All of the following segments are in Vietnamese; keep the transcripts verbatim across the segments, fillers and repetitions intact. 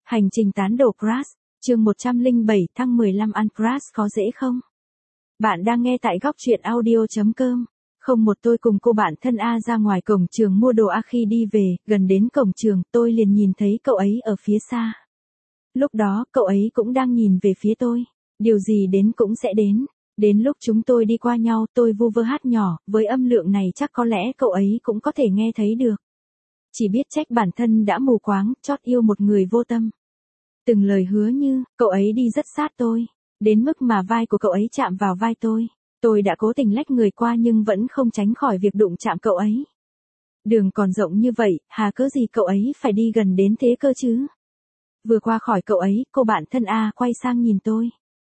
Hành trình tán đổ crush, chương một trăm lẻ bảy tháng mười lăm ăn crush có dễ không? Bạn đang nghe tại góc truyện audio chấm com. Không một tôi cùng cô bạn thân A ra ngoài cổng trường mua đồ A khi đi về, gần đến cổng trường tôi liền nhìn thấy cậu ấy ở phía xa. Lúc đó cậu ấy cũng đang nhìn về phía tôi. Điều gì đến cũng sẽ đến. Đến lúc chúng tôi đi qua nhau tôi vu vơ hát nhỏ, với âm lượng này chắc có lẽ cậu ấy cũng có thể nghe thấy được. Chỉ biết trách bản thân đã mù quáng, chót yêu một người vô tâm. Từng lời hứa như, cậu ấy đi rất sát tôi, đến mức mà vai của cậu ấy chạm vào vai tôi. Tôi đã cố tình lách người qua nhưng vẫn không tránh khỏi việc đụng chạm cậu ấy. Đường còn rộng như vậy, hà cớ gì cậu ấy phải đi gần đến thế cơ chứ? Vừa qua khỏi cậu ấy, cô bạn thân A quay sang nhìn tôi.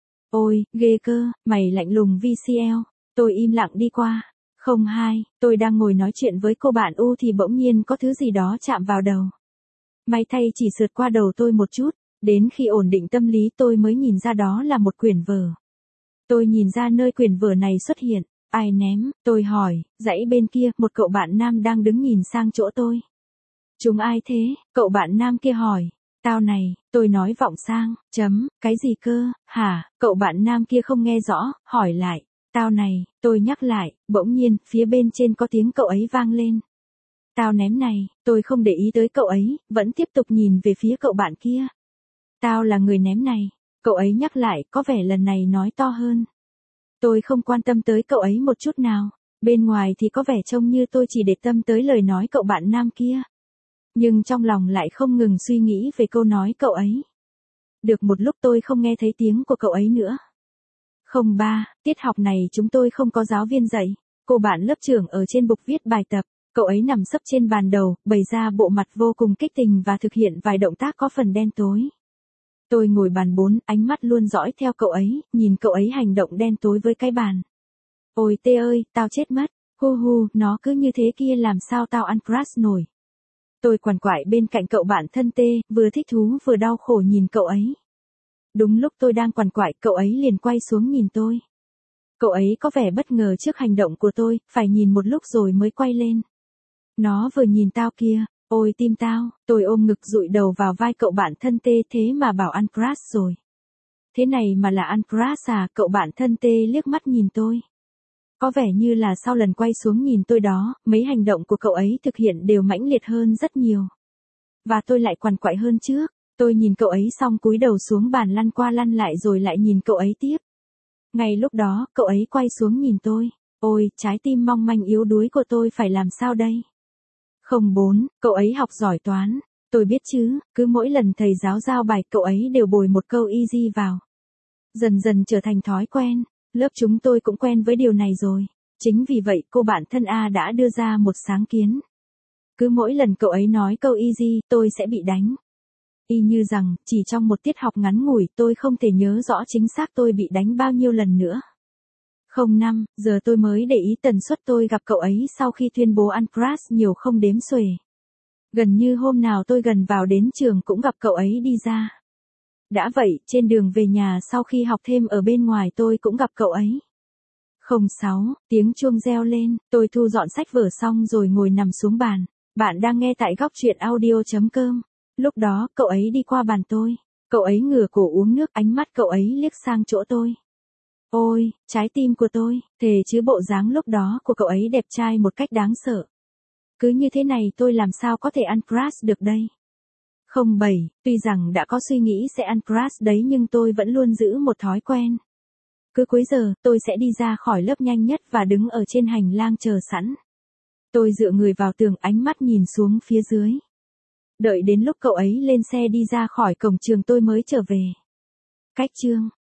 Ôi, ghê cơ, mày lạnh lùng vê xê lờ. Tôi im lặng đi qua. Không hai, tôi đang ngồi nói chuyện với cô bạn U thì bỗng nhiên có thứ gì đó chạm vào đầu. May thay chỉ sượt qua đầu tôi một chút, đến khi ổn định tâm lý tôi mới nhìn ra đó là một quyển vở. Tôi nhìn ra nơi quyển vở này xuất hiện, ai ném, tôi hỏi, dãy bên kia, một cậu bạn nam đang đứng nhìn sang chỗ tôi. Chúng ai thế, cậu bạn nam kia hỏi. Tao này, tôi nói vọng sang, chấm, cái gì cơ, hả, cậu bạn nam kia không nghe rõ, hỏi lại. Tao này, tôi nhắc lại, bỗng nhiên, phía bên trên có tiếng cậu ấy vang lên. Tao ném này, tôi không để ý tới cậu ấy, vẫn tiếp tục nhìn về phía cậu bạn kia. Tao là người ném này, cậu ấy nhắc lại, có vẻ lần này nói to hơn. Tôi không quan tâm tới cậu ấy một chút nào, bên ngoài thì có vẻ trông như tôi chỉ để tâm tới lời nói cậu bạn nam kia. Nhưng trong lòng lại không ngừng suy nghĩ về câu nói cậu ấy. Được một lúc tôi không nghe thấy tiếng của cậu ấy nữa. Không ba, tiết học này chúng tôi không có giáo viên dạy, cô bạn lớp trưởng ở trên bục viết bài tập, cậu ấy nằm sấp trên bàn đầu, bày ra bộ mặt vô cùng kích tình và thực hiện vài động tác có phần đen tối. Tôi ngồi bàn bốn, ánh mắt luôn dõi theo cậu ấy, nhìn cậu ấy hành động đen tối với cái bàn. Ôi tê ơi, tao chết mất, hu hu, nó cứ như thế kia làm sao tao ăn crush nổi. Tôi quằn quại bên cạnh cậu bạn thân tê, vừa thích thú vừa đau khổ nhìn cậu ấy. Đúng lúc tôi đang quằn quại, cậu ấy liền quay xuống nhìn tôi. Cậu ấy có vẻ bất ngờ trước hành động của tôi, phải nhìn một lúc rồi mới quay lên. Nó vừa nhìn tao kia, ôi tim tao, tôi ôm ngực dụi đầu vào vai cậu bạn thân tê thế mà bảo ăn crush rồi. Thế này mà là ăn crush à, cậu bạn thân tê liếc mắt nhìn tôi. Có vẻ như là sau lần quay xuống nhìn tôi đó, mấy hành động của cậu ấy thực hiện đều mãnh liệt hơn rất nhiều. Và tôi lại quằn quại hơn trước. Tôi nhìn cậu ấy xong cúi đầu xuống bàn lăn qua lăn lại rồi lại nhìn cậu ấy tiếp. Ngay lúc đó, cậu ấy quay xuống nhìn tôi. Ôi, trái tim mong manh yếu đuối của tôi phải làm sao đây? Không bốn, cậu ấy học giỏi toán. Tôi biết chứ, cứ mỗi lần thầy giáo giao bài cậu ấy đều bồi một câu easy vào. Dần dần trở thành thói quen, lớp chúng tôi cũng quen với điều này rồi. Chính vì vậy cô bạn thân A đã đưa ra một sáng kiến. Cứ mỗi lần cậu ấy nói câu easy, tôi sẽ bị đánh. Y như rằng, chỉ trong một tiết học ngắn ngủi tôi không thể nhớ rõ chính xác tôi bị đánh bao nhiêu lần nữa. Không năm, giờ tôi mới để ý tần suất tôi gặp cậu ấy sau khi tuyên bố ăn crush nhiều không đếm xuể. Gần như hôm nào tôi gần vào đến trường cũng gặp cậu ấy đi ra. Đã vậy, trên đường về nhà sau khi học thêm ở bên ngoài tôi cũng gặp cậu ấy. Không sáu, tiếng chuông reo lên, tôi thu dọn sách vở xong rồi ngồi nằm xuống bàn. Bạn đang nghe tại góc truyện audio chấm com. Lúc đó, cậu ấy đi qua bàn tôi. Cậu ấy ngửa cổ uống nước, ánh mắt cậu ấy liếc sang chỗ tôi. Ôi, trái tim của tôi, thề chứ bộ dáng lúc đó của cậu ấy đẹp trai một cách đáng sợ. Cứ như thế này tôi làm sao có thể ăn crush được đây? Không bảy, tuy rằng đã có suy nghĩ sẽ ăn crush đấy nhưng tôi vẫn luôn giữ một thói quen. Cứ cuối giờ, tôi sẽ đi ra khỏi lớp nhanh nhất và đứng ở trên hành lang chờ sẵn. Tôi dựa người vào tường, ánh mắt nhìn xuống phía dưới. Đợi đến lúc cậu ấy lên xe đi ra khỏi cổng trường tôi mới trở về. Cách chương